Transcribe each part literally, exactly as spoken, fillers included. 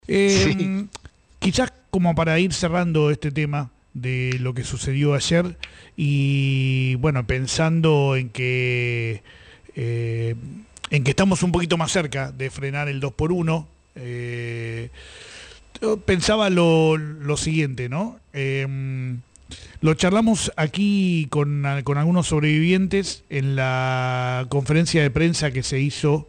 Eh, Sí. Quizás como para ir cerrando este tema de lo que sucedió ayer y bueno, pensando en que eh, en que estamos un poquito más cerca de frenar el dos por uno, eh, yo pensaba lo, lo siguiente, ¿no? Eh, lo charlamos aquí con, con algunos sobrevivientes en la conferencia de prensa que se hizo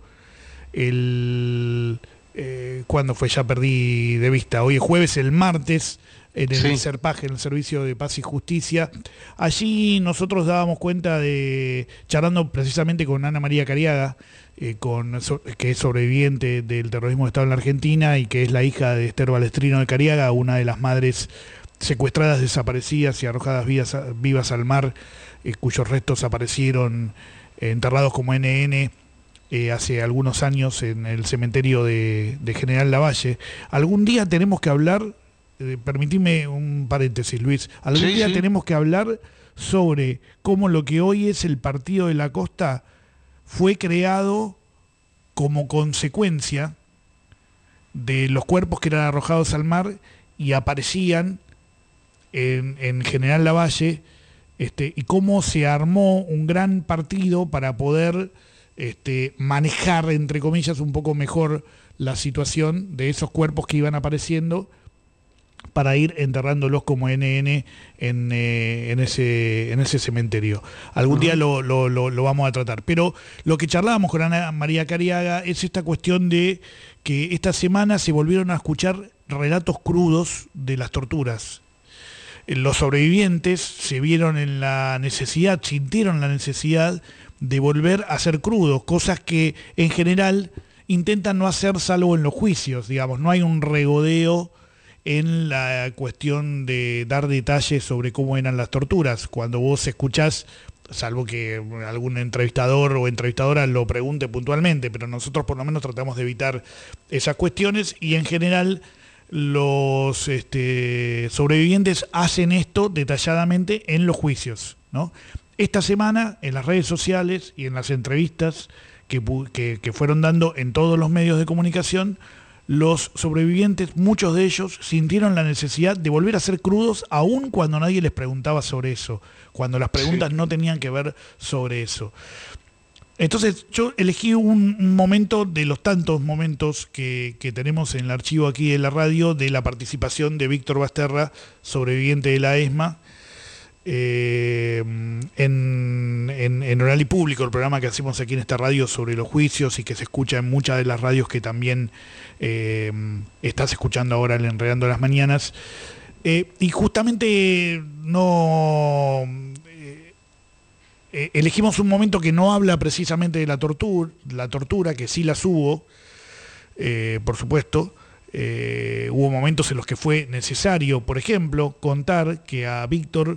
el... Eh, cuando fue, ya perdí de vista, hoy es jueves, el martes, en el Sí. SERPAJ, en el Servicio de Paz y Justicia. Allí nosotros dábamos cuenta de, charlando precisamente con Ana María Cariaga, eh, con, so, que es sobreviviente del terrorismo de Estado en la Argentina y que es la hija de Esther Balestrino de Cariaga, una de las madres secuestradas, desaparecidas y arrojadas vivas, vivas al mar, eh, cuyos restos aparecieron eh, enterrados como N N Eh, hace algunos años en el cementerio de, de General Lavalle. Algún día tenemos que hablar, eh, permitime un paréntesis, Luis, algún Sí, día sí. tenemos que hablar sobre cómo lo que hoy es el Partido de la Costa fue creado como consecuencia de los cuerpos que eran arrojados al mar y aparecían en, en General Lavalle, este, y cómo se armó un gran partido para poder Este, manejar, entre comillas, un poco mejor la situación de esos cuerpos que iban apareciendo para ir enterrándolos como N N en, eh, en, ese, en ese cementerio. Algún uh-huh. día lo, lo, lo, lo vamos a tratar. Pero lo que charlábamos con Ana María Cariaga es esta cuestión de que esta semana se volvieron a escuchar relatos crudos de las torturas. Los sobrevivientes se vieron en la necesidad, sintieron la necesidad de volver a ser crudos, cosas que en general intentan no hacer salvo en los juicios, digamos, no hay un regodeo en la cuestión de dar detalles sobre cómo eran las torturas. Cuando vos escuchás, salvo que algún entrevistador o entrevistadora lo pregunte puntualmente, pero nosotros por lo menos tratamos de evitar esas cuestiones y en general los este, sobrevivientes hacen esto detalladamente en los juicios, ¿no? Esta semana, en las redes sociales y en las entrevistas que, que, que fueron dando en todos los medios de comunicación, los sobrevivientes, muchos de ellos, sintieron la necesidad de volver a ser crudos, aun cuando nadie les preguntaba sobre eso, cuando las preguntas sí. no tenían que ver sobre eso. Entonces yo elegí un, un momento de los tantos momentos que, que tenemos en el archivo aquí de la radio de la participación de Víctor Basterra, sobreviviente de la ESMA, eh, en, en, en Oral y Público, el programa que hacemos aquí en esta radio sobre los juicios y que se escucha en muchas de las radios que también eh, estás escuchando ahora en Enredando las Mañanas. Eh, y justamente no... Eh, elegimos un momento que no habla precisamente de la tortura, la tortura que sí las hubo, eh, por supuesto. Eh, hubo momentos en los que fue necesario, por ejemplo, contar que a Víctor,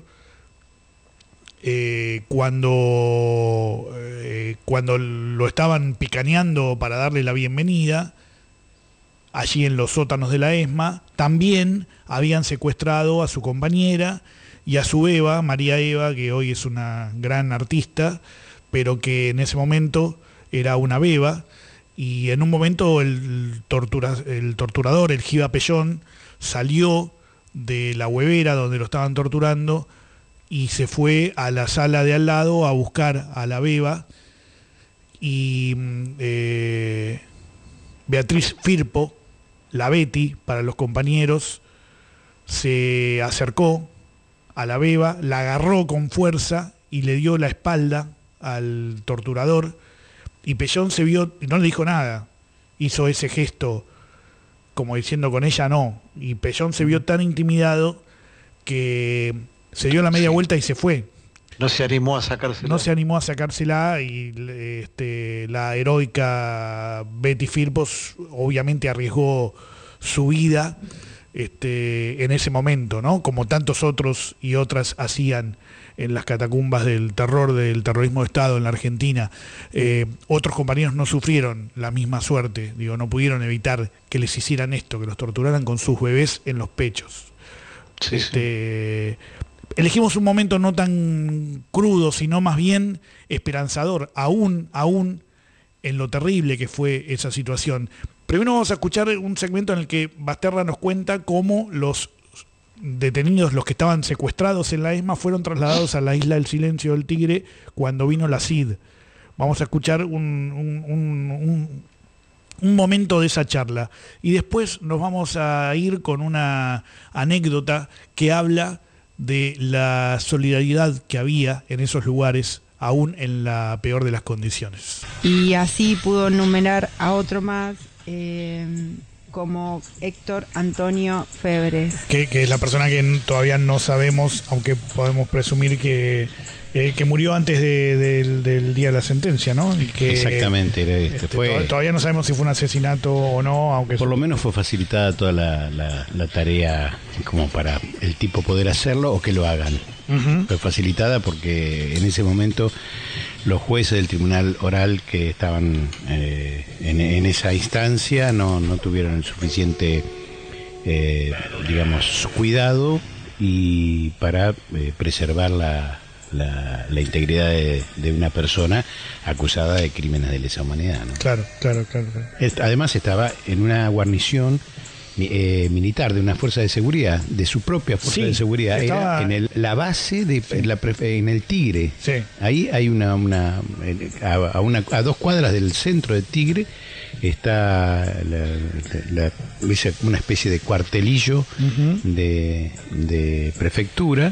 eh, cuando, eh, cuando lo estaban picaneando para darle la bienvenida, allí en los sótanos de la ESMA, también habían secuestrado a su compañera y a su Eva, María Eva, que hoy es una gran artista, pero que en ese momento era una beba, y en un momento el, tortura, el torturador, el Giba Pellón, salió de la huevera donde lo estaban torturando y se fue a la sala de al lado a buscar a la beba, y eh, Beatriz Firpo, la Betty, para los compañeros, se acercó a la beba, la agarró con fuerza y le dio la espalda al torturador, y Pellón se vio, y no le dijo nada, hizo ese gesto como diciendo con ella no, y Pellón se vio tan intimidado que se dio la media sí. vuelta y se fue. No se animó a sacársela. No se animó a sacársela y este, la heroica Betty Firpos obviamente arriesgó su vida Este, en ese momento, ¿no? Como tantos otros y otras hacían en las catacumbas del terror, del terrorismo de Estado en la Argentina. Eh, otros compañeros no sufrieron la misma suerte, digo, no pudieron evitar que les hicieran esto, que los torturaran con sus bebés en los pechos. Sí, este, sí. Elegimos un momento no tan crudo, sino más bien esperanzador, aún, aún en lo terrible que fue esa situación. Primero vamos a escuchar un segmento en el que Basterra nos cuenta cómo los detenidos, los que estaban secuestrados en la ESMA, fueron trasladados a la isla del Silencio del Tigre cuando vino la C I D. Vamos a escuchar un, un, un, un, un momento de esa charla. Y después nos vamos a ir con una anécdota que habla de la solidaridad que había en esos lugares, aún en la peor de las condiciones. Y así pudo enumerar a otro más, eh, como Héctor Antonio Febres. Que, que es la persona que todavía no sabemos, aunque podemos presumir que, eh, que murió antes de, de, del día de la sentencia, ¿no? Y que, exactamente. Este, este, fue, todavía no sabemos si fue un asesinato o no, aunque... Por lo menos fue facilitada toda la, la, la tarea como para el tipo poder hacerlo o que lo hagan. Uh-huh. Fue facilitada porque en ese momento los jueces del tribunal oral que estaban eh, en, en esa instancia no, no tuvieron el suficiente eh, digamos cuidado y para eh, preservar la, la, la integridad de, de una persona acusada de crímenes de lesa humanidad, ¿no? Claro, claro, claro, claro. Además estaba en una guarnición Eh, militar de una fuerza de seguridad, de su propia fuerza sí, de seguridad, estaba... era en el, la base de sí. la en el Tigre. Sí. Ahí hay una, una, a, una a dos cuadras del centro del Tigre está la, la, la, una especie de cuartelillo uh-huh. de, de prefectura,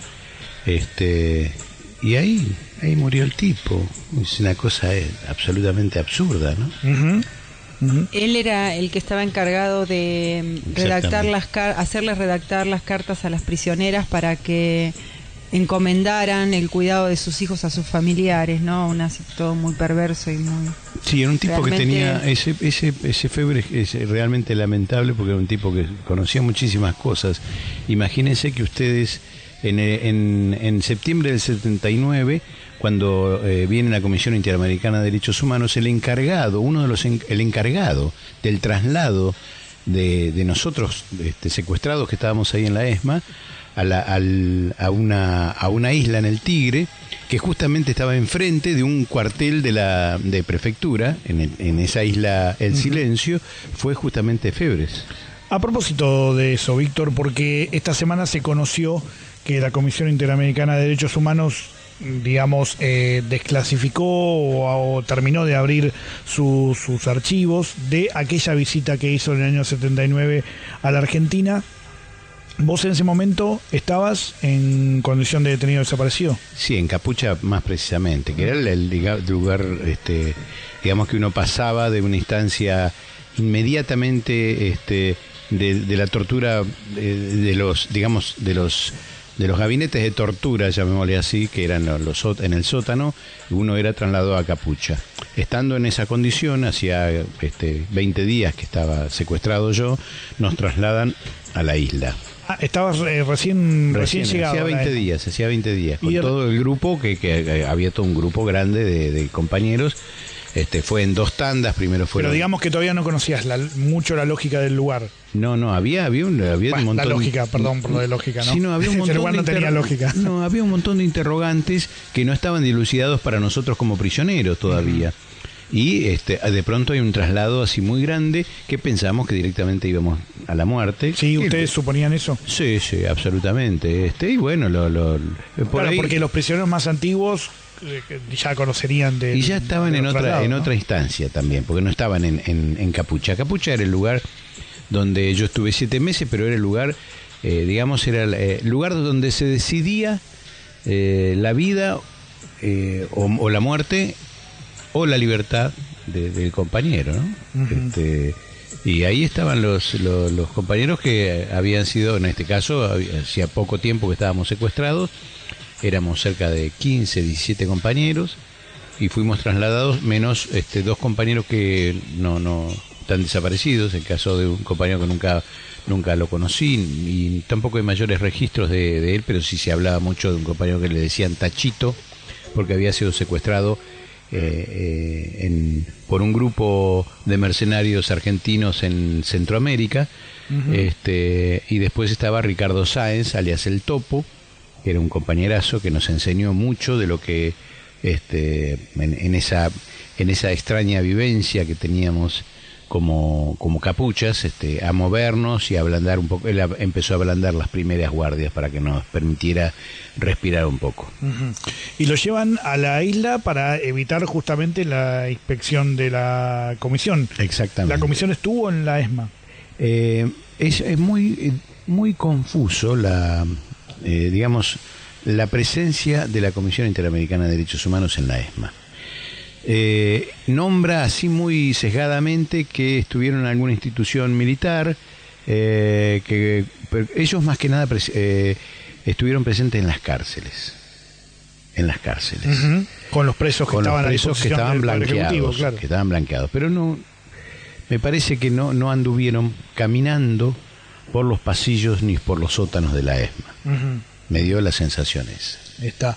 este y ahí ahí murió el tipo. Es una cosa absolutamente absurda, ¿no? Uh-huh. Uh-huh. Él era el que estaba encargado de redactar las car- hacerles redactar las cartas a las prisioneras para que encomendaran el cuidado de sus hijos a sus familiares, ¿no? Un así todo muy perverso y muy... Sí, era un tipo realmente... que tenía ese ese ese Febre es realmente lamentable porque era un tipo que conocía muchísimas cosas. Imagínense que ustedes en, en, en septiembre del setenta y nueve, cuando eh, viene la Comisión Interamericana de Derechos Humanos, el encargado, uno de los en, el encargado del traslado de, de nosotros este, secuestrados que estábamos ahí en la ESMA a, la, al, a, una, a una isla en el Tigre, que justamente estaba enfrente de un cuartel de la de prefectura, en, el, en esa isla El Silencio, fue justamente Febres. A propósito de eso, Víctor, porque esta semana se conoció que la Comisión Interamericana de Derechos Humanos, digamos, eh, desclasificó o, o terminó de abrir su, sus archivos de aquella visita que hizo en el año setenta y nueve a la Argentina. ¿Vos en ese momento estabas en condición de detenido desaparecido? Sí, en Capucha más precisamente, que era el, el lugar, este, digamos que uno pasaba de una instancia inmediatamente este, de, de la tortura de, de los, digamos, de los de los gabinetes de tortura, llamémosle así, que eran los, los en el sótano, uno era trasladado a Capucha. Estando en esa condición, hacía este, veinte días que estaba secuestrado yo, nos trasladan a la isla. Ah, estabas eh, recién, recién, recién llegado. Hacía veinte días, hacía veinte días, con todo el grupo, que, que, que había todo un grupo grande de, de compañeros. Este, fue en dos tandas, primero fueron... Pero digamos que todavía no conocías la, mucho la lógica del lugar. No, no, había, había un, había bueno, un montón... La lógica, perdón por lo de lógica, ¿no? Sí, no, había un montón el lugar no inter... tenía lógica. No, había un montón de interrogantes que no estaban dilucidados para nosotros como prisioneros todavía. Uh-huh. Y este, de pronto hay un traslado así muy grande que pensamos que directamente íbamos a la muerte. Sí, ¿ustedes y, suponían eso? Sí, sí, absolutamente. Este, y bueno, lo... lo por claro, ahí... porque los prisioneros más antiguos... ya conocerían de... Y ya estaban de en otra traslado, en ¿no? otra instancia también, porque no estaban en, en, en Capucha. Capucha era el lugar donde yo estuve siete meses, pero era el lugar, eh, digamos, era el eh, lugar donde se decidía eh, la vida eh, o, o la muerte o la libertad de, del compañero, ¿no? Uh-huh. Este, y ahí estaban los, los, los compañeros que habían sido, en este caso, hacía poco tiempo que estábamos secuestrados. Éramos cerca de quince, diecisiete compañeros y fuimos trasladados, menos este, dos compañeros que no, no están desaparecidos. El caso de un compañero que nunca, nunca lo conocí y tampoco hay mayores registros de, de él, pero sí se hablaba mucho de un compañero que le decían Tachito, porque había sido secuestrado eh, eh, en, por un grupo de mercenarios argentinos en Centroamérica. Uh-huh. este, y después estaba Ricardo Sáenz, alias El Topo, que era un compañerazo que nos enseñó mucho de lo que este en, en esa en esa extraña vivencia que teníamos como, como capuchas, este, a movernos y a ablandar un poco. Él a, empezó a ablandar las primeras guardias para que nos permitiera respirar un poco. Uh-huh. Y lo llevan a la isla para evitar justamente la inspección de la comisión. Exactamente. La comisión estuvo en la ESMA. Eh, es, es muy, muy confuso la, eh, digamos, la presencia de la Comisión Interamericana de Derechos Humanos en la ESMA. Eh, nombra así muy sesgadamente que estuvieron en alguna institución militar, eh, que pero ellos más que nada pres, eh, estuvieron presentes en las cárceles, en las cárceles, uh-huh. Con los presos que con estaban los presos que estaban blanqueados, claro. que estaban blanqueados, pero no, me parece que no, no anduvieron caminando por los pasillos ni por los sótanos de la ESMA. Uh-huh. Me dio las sensaciones. Está.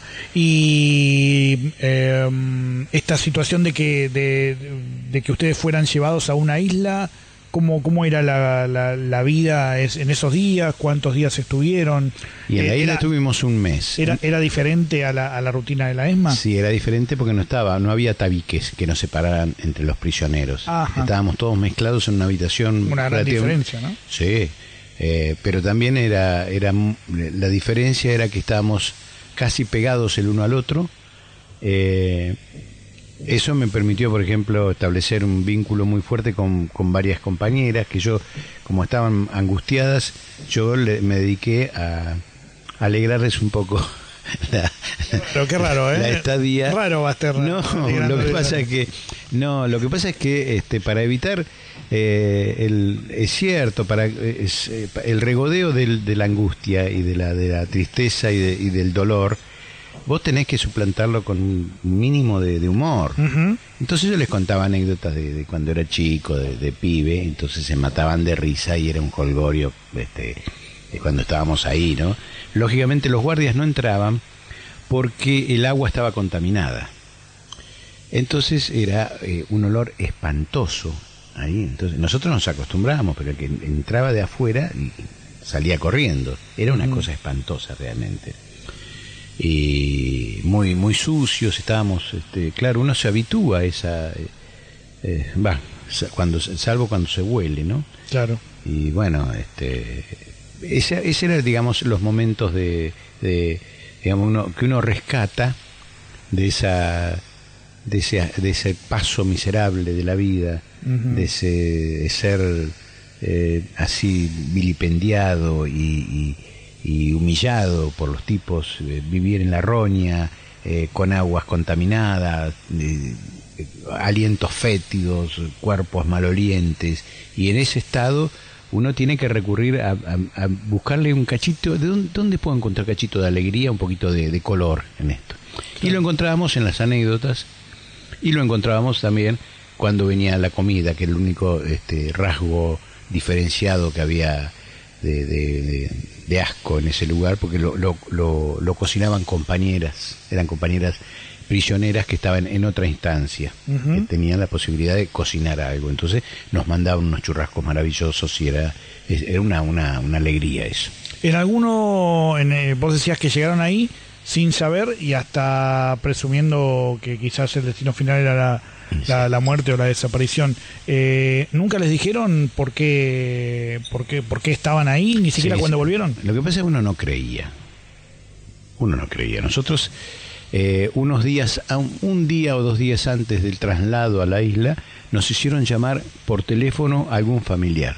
Y eh, esta situación de que de, de que ustedes fueran llevados a una isla, ¿cómo, cómo era la, la, la vida en esos días? ¿Cuántos días estuvieron? Y en la eh, isla era, tuvimos un mes. ¿Era, era diferente a la, a la rutina de la ESMA? Sí, era diferente porque no estaba, no había tabiques que nos separaran entre los prisioneros. Ajá. Estábamos todos mezclados en una habitación. Una gran diferencia, ¿no? Sí. Eh, pero también era, era la diferencia era que estábamos casi pegados el uno al otro. Eh, eso me permitió, por ejemplo, establecer un vínculo muy fuerte con, con varias compañeras que yo, como estaban angustiadas, yo le, me dediqué a, a alegrarles un poco la, pero qué raro, ¿eh? La estadía. Raro va a estar. No, lo que pasa es que no, lo que pasa es que este, para evitar eh, el, es cierto, para es, eh, el regodeo del, de la angustia y de la de la tristeza y, de, y del dolor, vos tenés que suplantarlo con un mínimo de, de humor. Uh-huh. Entonces yo les contaba anécdotas de, de cuando era chico, de, de pibe, entonces se mataban de risa y era un jolgorio este, de cuando estábamos ahí, ¿no? Lógicamente los guardias no entraban porque el agua estaba contaminada. Entonces era eh, un olor espantoso ahí. Entonces nosotros nos acostumbrábamos, pero el que entraba de afuera y salía corriendo. Era una uh-huh. cosa espantosa realmente. Y muy muy sucios estábamos. Este, claro, uno se habitúa a esa, eh, eh, va, cuando salvo cuando se huele, ¿no? Claro. Y bueno, este, ese, ese era, digamos, los momentos de, de digamos, uno, que uno rescata de esa, de ese, de ese paso miserable de la vida, uh-huh. de ese de ser eh, así vilipendiado y, y y humillado por los tipos, eh, vivir en la roña, eh, con aguas contaminadas, eh, eh, alientos fétidos, cuerpos malolientes, y en ese estado uno tiene que recurrir a, a, a buscarle un cachito. ¿De dónde, dónde puedo encontrar cachito de alegría, un poquito de, de color en esto? Claro. Y lo encontrábamos en las anécdotas, y lo encontrábamos también cuando venía la comida, que el único este, rasgo diferenciado que había de, de, de, de asco en ese lugar, porque lo, lo, lo, lo cocinaban compañeras, eran compañeras prisioneras que estaban en otra instancia, uh-huh. que tenían la posibilidad de cocinar algo. Entonces nos mandaban unos churrascos maravillosos y era, era una, una, una alegría eso. En alguno, en, eh, vos decías que llegaron ahí sin saber y hasta presumiendo que quizás el destino final era la, sí. la, la muerte o la desaparición. Eh, ¿Nunca les dijeron por qué, por qué, por qué estaban ahí, ni siquiera sí, cuando sí. volvieron? Lo que pasa es que uno no creía. Uno no creía. Nosotros, eh, unos días, un día o dos días antes del traslado a la isla, nos hicieron llamar por teléfono a algún familiar.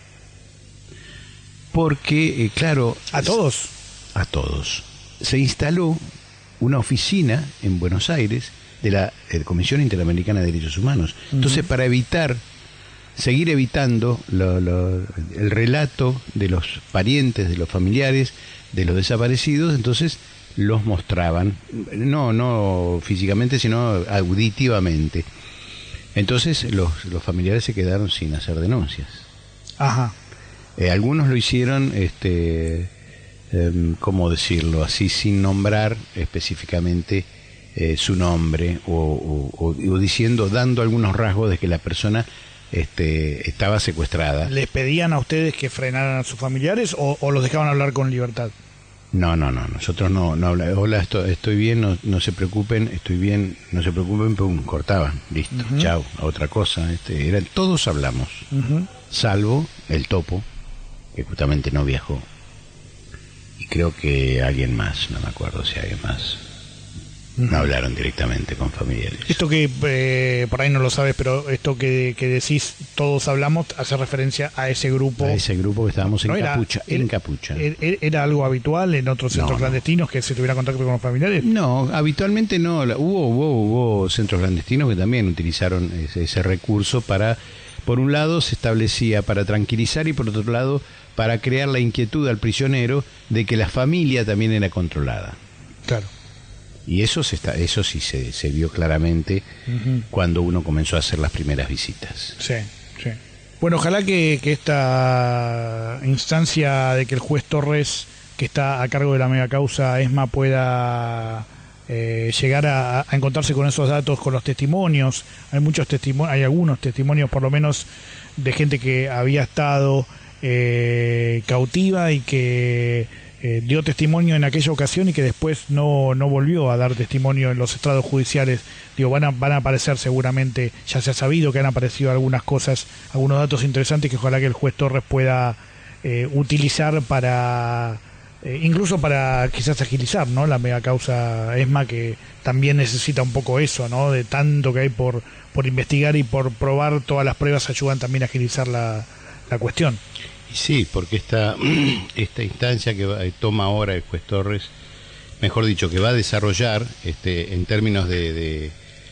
Porque, eh, claro... ¿A todos? A todos. Se instaló una oficina en Buenos Aires de la, de la Comisión Interamericana de Derechos Humanos. Entonces, uh-huh. para evitar, seguir evitando lo, lo, el relato de los parientes, de los familiares, de los desaparecidos, entonces los mostraban, no, no físicamente, sino auditivamente. Entonces, los, los familiares se quedaron sin hacer denuncias. Ajá. Eh, algunos lo hicieron, este... Eh, ¿cómo decirlo? Así, sin nombrar específicamente eh, su nombre o, o, o diciendo, dando algunos rasgos de que la persona este, estaba secuestrada. ¿Les pedían a ustedes que frenaran a sus familiares o, o los dejaban hablar con libertad? No, no, no, nosotros no, no hablamos. Hola, esto, estoy bien, no, no se preocupen, estoy bien, no se preocupen, pum, cortaban, listo, uh-huh. Chau, a otra cosa. Este, era, todos hablamos, uh-huh. Salvo el Topo, que justamente no viajó. Y creo que alguien más, no me acuerdo si alguien más. No hablaron directamente con familiares. Esto que eh, por ahí no lo sabes, pero esto que, que decís, todos hablamos, hace referencia a ese grupo. A ese grupo que estábamos en no era, Capucha. Era, en Capucha. Era, ¿Era algo habitual en otros centros no, clandestinos no. que se tuviera contacto con los familiares? No, habitualmente no. Hubo, hubo, hubo centros clandestinos que también utilizaron ese, ese recurso para, por un lado, se establecía para tranquilizar y por otro lado, para crear la inquietud al prisionero de que la familia también era controlada. Claro. Y eso se está, eso sí se, se vio claramente uh-huh. cuando uno comenzó a hacer las primeras visitas. Sí, sí. Bueno, ojalá que, que esta instancia de que el juez Torres, que está a cargo de la mega causa ESMA, pueda eh, llegar a, a encontrarse con esos datos, con los testimonios. Hay muchos testimonios, hay algunos testimonios por lo menos de gente que había estado eh, cautiva y que Eh, dio testimonio en aquella ocasión y que después no, no volvió a dar testimonio en los estrados judiciales. Digo, van a, van a aparecer seguramente, ya se ha sabido que han aparecido algunas cosas, algunos datos interesantes que ojalá que el juez Torres pueda eh, utilizar para, eh, incluso para quizás agilizar, ¿no?, la mega causa ESMA, que también necesita un poco eso, ¿no?, de tanto que hay por, por investigar y por probar, todas las pruebas ayudan también a agilizar la, la cuestión. Sí, porque esta, esta instancia que va, toma ahora el juez Torres, mejor dicho, que va a desarrollar este, en términos de de,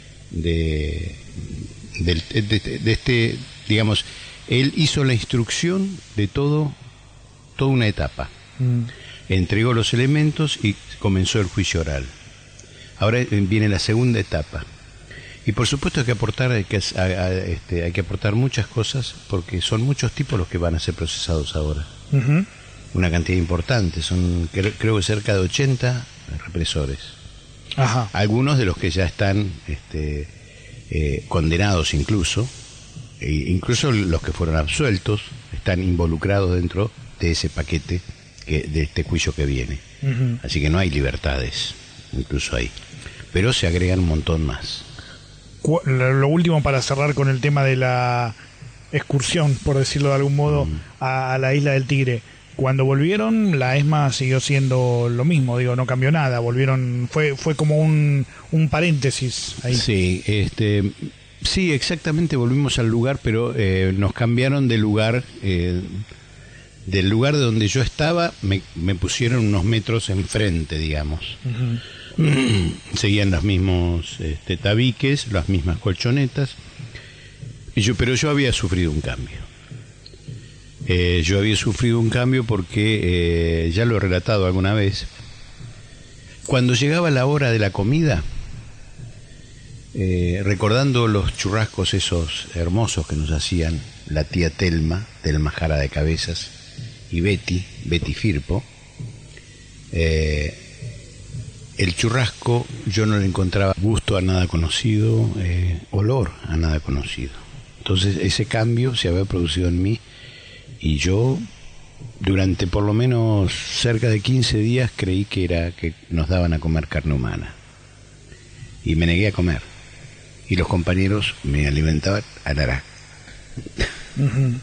de, de, de, de, de este, digamos, él hizo la instrucción de todo, toda una etapa. Mm. Entregó los elementos y comenzó el juicio oral. Ahora viene la segunda etapa. Y por supuesto hay que aportar hay que, a, a, este, hay que aportar muchas cosas, porque son muchos tipos los que van a ser procesados ahora. Uh-huh. Una cantidad importante, son creo, creo que cerca de ochenta represores. Ajá. Algunos de los que ya están este, eh, condenados incluso, e incluso los que fueron absueltos, están involucrados dentro de ese paquete que, de este juicio que viene. Uh-huh. Así que no hay libertades, incluso ahí. Pero se agregan un montón más. Lo último para cerrar con el tema de la excursión, por decirlo de algún modo, mm. a, a la isla del Tigre. Cuando volvieron, la ESMA siguió siendo lo mismo, digo, no cambió nada. Volvieron, fue fue como un, un paréntesis ahí. Sí, este, sí, exactamente, volvimos al lugar, pero eh, nos cambiaron de lugar. Eh, del lugar de donde yo estaba, me, me pusieron unos metros enfrente, digamos. Uh-huh. Seguían los mismos este, tabiques, las mismas colchonetas, y yo, pero yo había sufrido un cambio. Eh, yo había sufrido un cambio porque, eh, ya lo he relatado alguna vez, cuando llegaba la hora de la comida, eh, recordando los churrascos esos hermosos que nos hacían la tía Telma, Telma Jara de Cabezas, y Betty, Betty Firpo, eh, el churrasco yo no le encontraba gusto a nada conocido, eh, olor a nada conocido. Entonces ese cambio se había producido en mí y yo durante por lo menos cerca de quince días creí que era que nos daban a comer carne humana. Y me negué a comer. Y los compañeros me alimentaban a naranja. Uh-huh.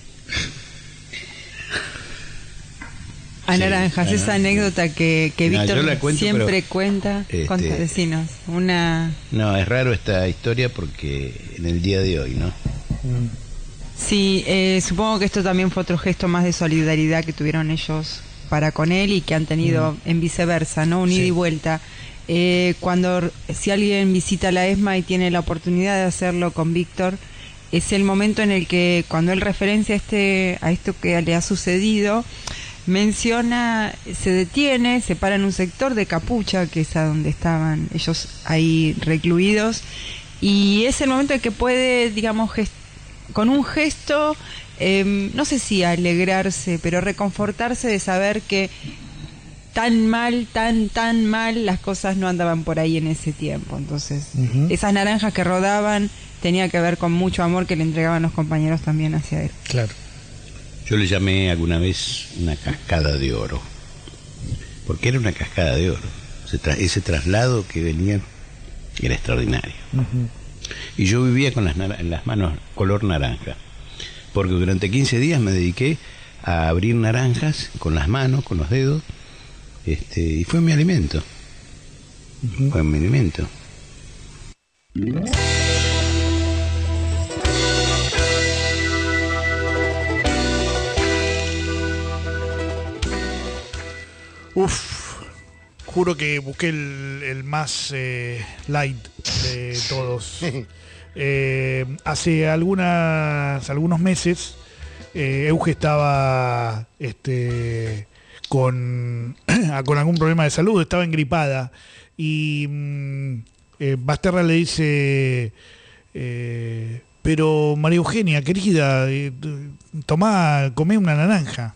A naranjas, sí, esa anécdota que, que no, Víctor cuento, siempre pero, cuenta. este, Conta, decinos, una... No, es raro esta historia porque en el día de hoy, ¿no? Sí, eh, supongo que esto también fue otro gesto más de solidaridad que tuvieron ellos para con él y que han tenido mm. en viceversa, ¿no? Un ida sí. y vuelta. Eh, cuando, si alguien visita la ESMA y tiene la oportunidad de hacerlo con Víctor, es el momento en el que cuando él referencia a, este, a esto que le ha sucedido, menciona, se detiene, se para en un sector de Capucha, que es a donde estaban ellos ahí recluidos, y es el momento en que puede, digamos, gest- con un gesto, eh, no sé si alegrarse, pero reconfortarse de saber que tan mal, tan, tan mal las cosas no andaban por ahí en ese tiempo. Entonces, uh-huh. esas naranjas que rodaban tenía que ver con mucho amor que le entregaban los compañeros también hacia él. Claro. Yo le llamé alguna vez una cascada de oro, porque era una cascada de oro. Ese, tra- ese traslado que venía era extraordinario. Uh-huh. Y yo vivía con las, nar- las manos color naranja, porque durante quince días me dediqué a abrir naranjas con las manos, con los dedos, este, y fue mi alimento. Uh-huh. Fue mi alimento. Uf, juro que busqué el, el más eh, light de todos. Eh, hace algunas algunos meses eh, Euge estaba este, con, con algún problema de salud, estaba engripada y mm, eh, Basterra le dice eh, pero María Eugenia, querida, eh, tomá, comé una naranja.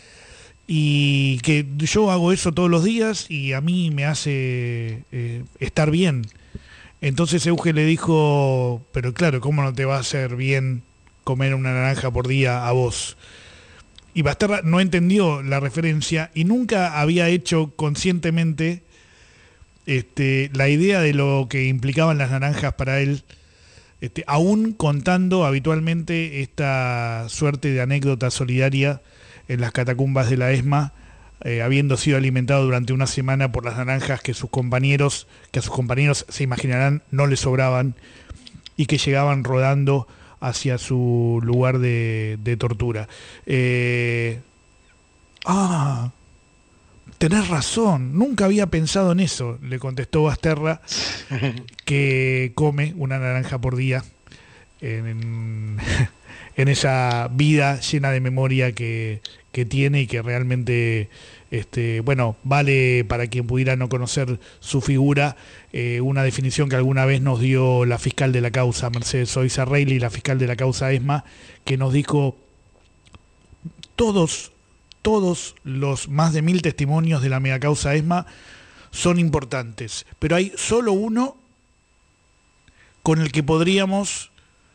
Y que yo hago eso todos los días y a mí me hace eh, estar bien. Entonces Euge le dijo, pero claro, ¿cómo no te va a hacer bien comer una naranja por día a vos? Y Basterra no entendió la referencia y nunca había hecho conscientemente este, la idea de lo que implicaban las naranjas para él, este, aún contando habitualmente esta suerte de anécdota solidaria en las catacumbas de la ESMA, eh, habiendo sido alimentado durante una semana por las naranjas que sus compañeros, que a sus compañeros se imaginarán no les sobraban y que llegaban rodando hacia su lugar de, de tortura. Eh, ah, tenés razón, nunca había pensado en eso, le contestó Basterra, que come una naranja por día en, en, en esa vida llena de memoria que, que tiene y que realmente, este, bueno, vale para quien pudiera no conocer su figura, eh, una definición que alguna vez nos dio la fiscal de la causa, Mercedes Oiza Reilly, la fiscal de la causa ESMA, que nos dijo, todos, todos los más de mil testimonios de la megacausa ESMA son importantes, pero hay solo uno con el que podríamos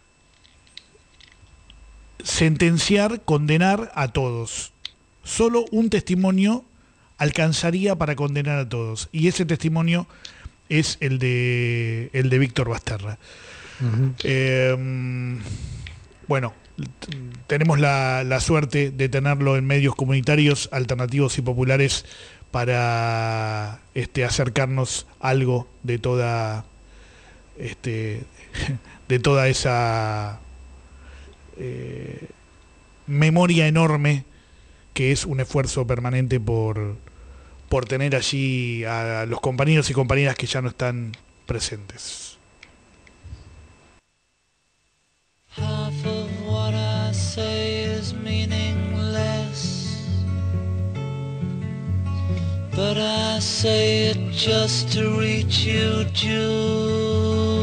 sentenciar, condenar a todos. Solo un testimonio alcanzaría para condenar a todos. Y ese testimonio es el de el de Víctor Basterra. Uh-huh. Eh, bueno, tenemos la, la suerte de tenerlo en medios comunitarios, alternativos y populares para este, acercarnos algo de toda este, de toda esa Eh, memoria enorme que es un esfuerzo permanente por, por tener allí a los compañeros y compañeras que ya no están presentes. Half of what I say is meaningless, but I say it just to reach you, Julia.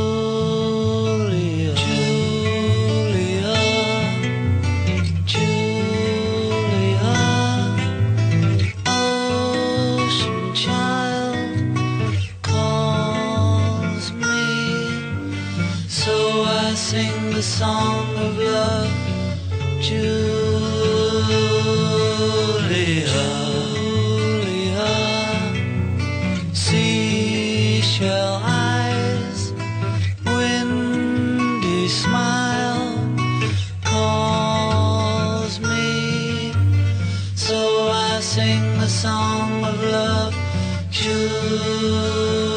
Sing the song of love, Julia, Julia. Seashell eyes, windy smile, calls me. So I sing the song of love, Julia.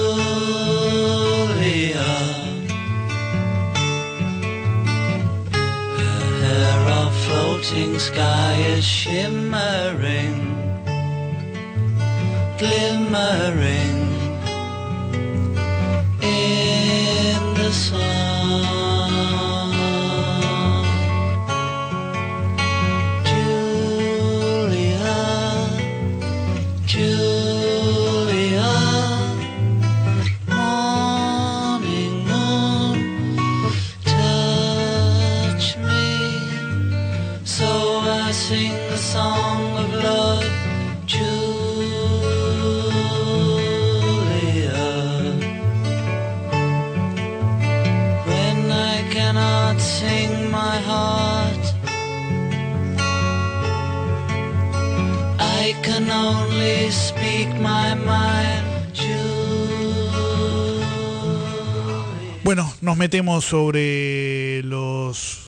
Floating sky is shimmering, glimmering in the sun. Julia, Julia, morning moon, touch me. So I sing the song of love, Julia. When I cannot sing my heart, I can only speak my mind, Julie. Bueno, nos metemos sobre los